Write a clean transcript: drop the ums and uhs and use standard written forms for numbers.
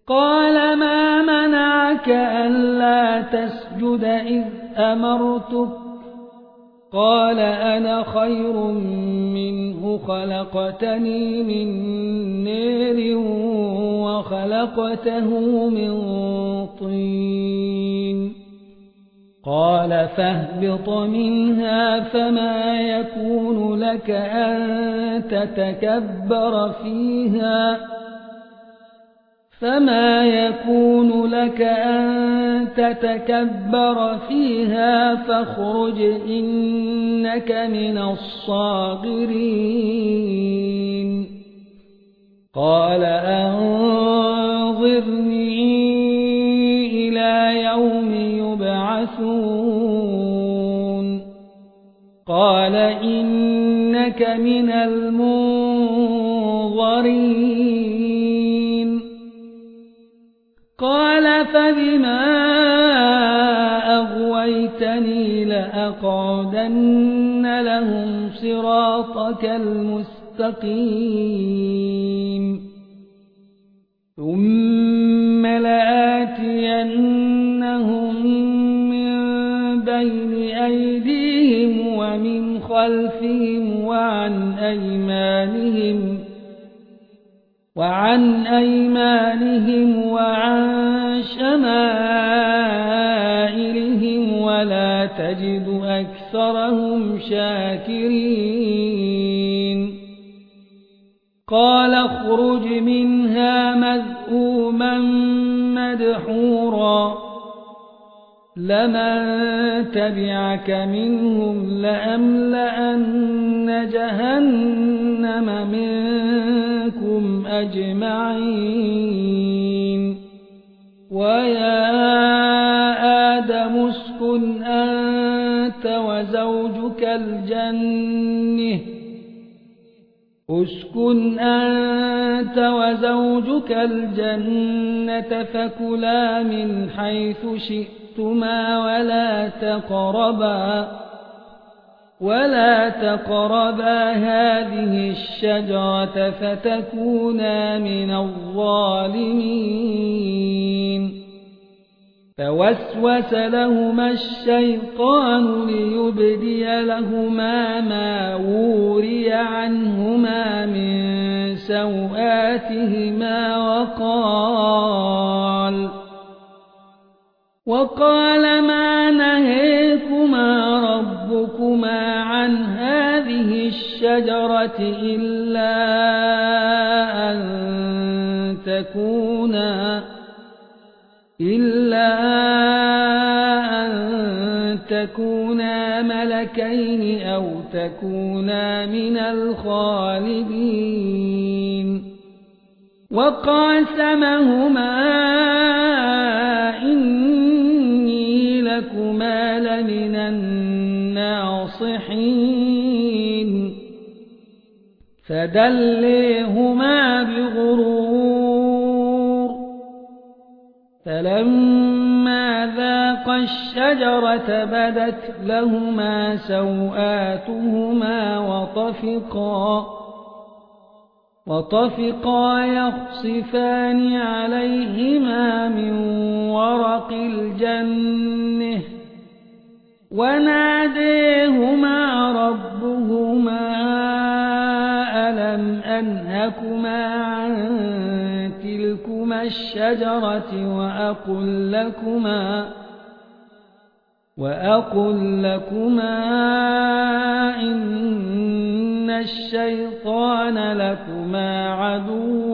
قال ما منعك ألا تسجد إذ أمرتك قال أنا خير منه خلقتني من نار وخلقته من طين قال فاهبط منها فما يكون لك أن تتكبر فيها فاخرج إنك من الصاغرين قال أنظرني إلى يوم يبعثون قال إنك من المنظرين قال فبما أغويتني لأقعدن لهم صراطك المستقيم ثم لآتينهم من بين أيديهم ومن خلفهم وعن أيمانهم وعن شمائلهم ولا تجد أكثرهم شاكرين قال اخرج منها مذءوما مدحورا لمن تبعك منهم لأملأن جهنم منكم أجمعين ويا آدم اسكن أنت وزوجك الجنة فكلا من حيث شئتما ولا تقربا هذه الشجرة فتكونا من الظالمين فوسوس لهما الشيطان ليبدي لهما ما وري عنهما من سوآتهما وقال ما نهيكما ربكما عن هذه الشجرة إلا أن تكونا ملكين أو تكونا من الخالدين وقاسمهما إني لكما لمن الناصحين فدليهما بغرور فلما ذاقا الشجرة بدت لهما سوآتهما وطفقا يخصفان عليهما من ورق الجنة وناديهما ربهما ألم أنهكما عن تلكما الشجرة وأقل لكما إن الشيطان لكما عدو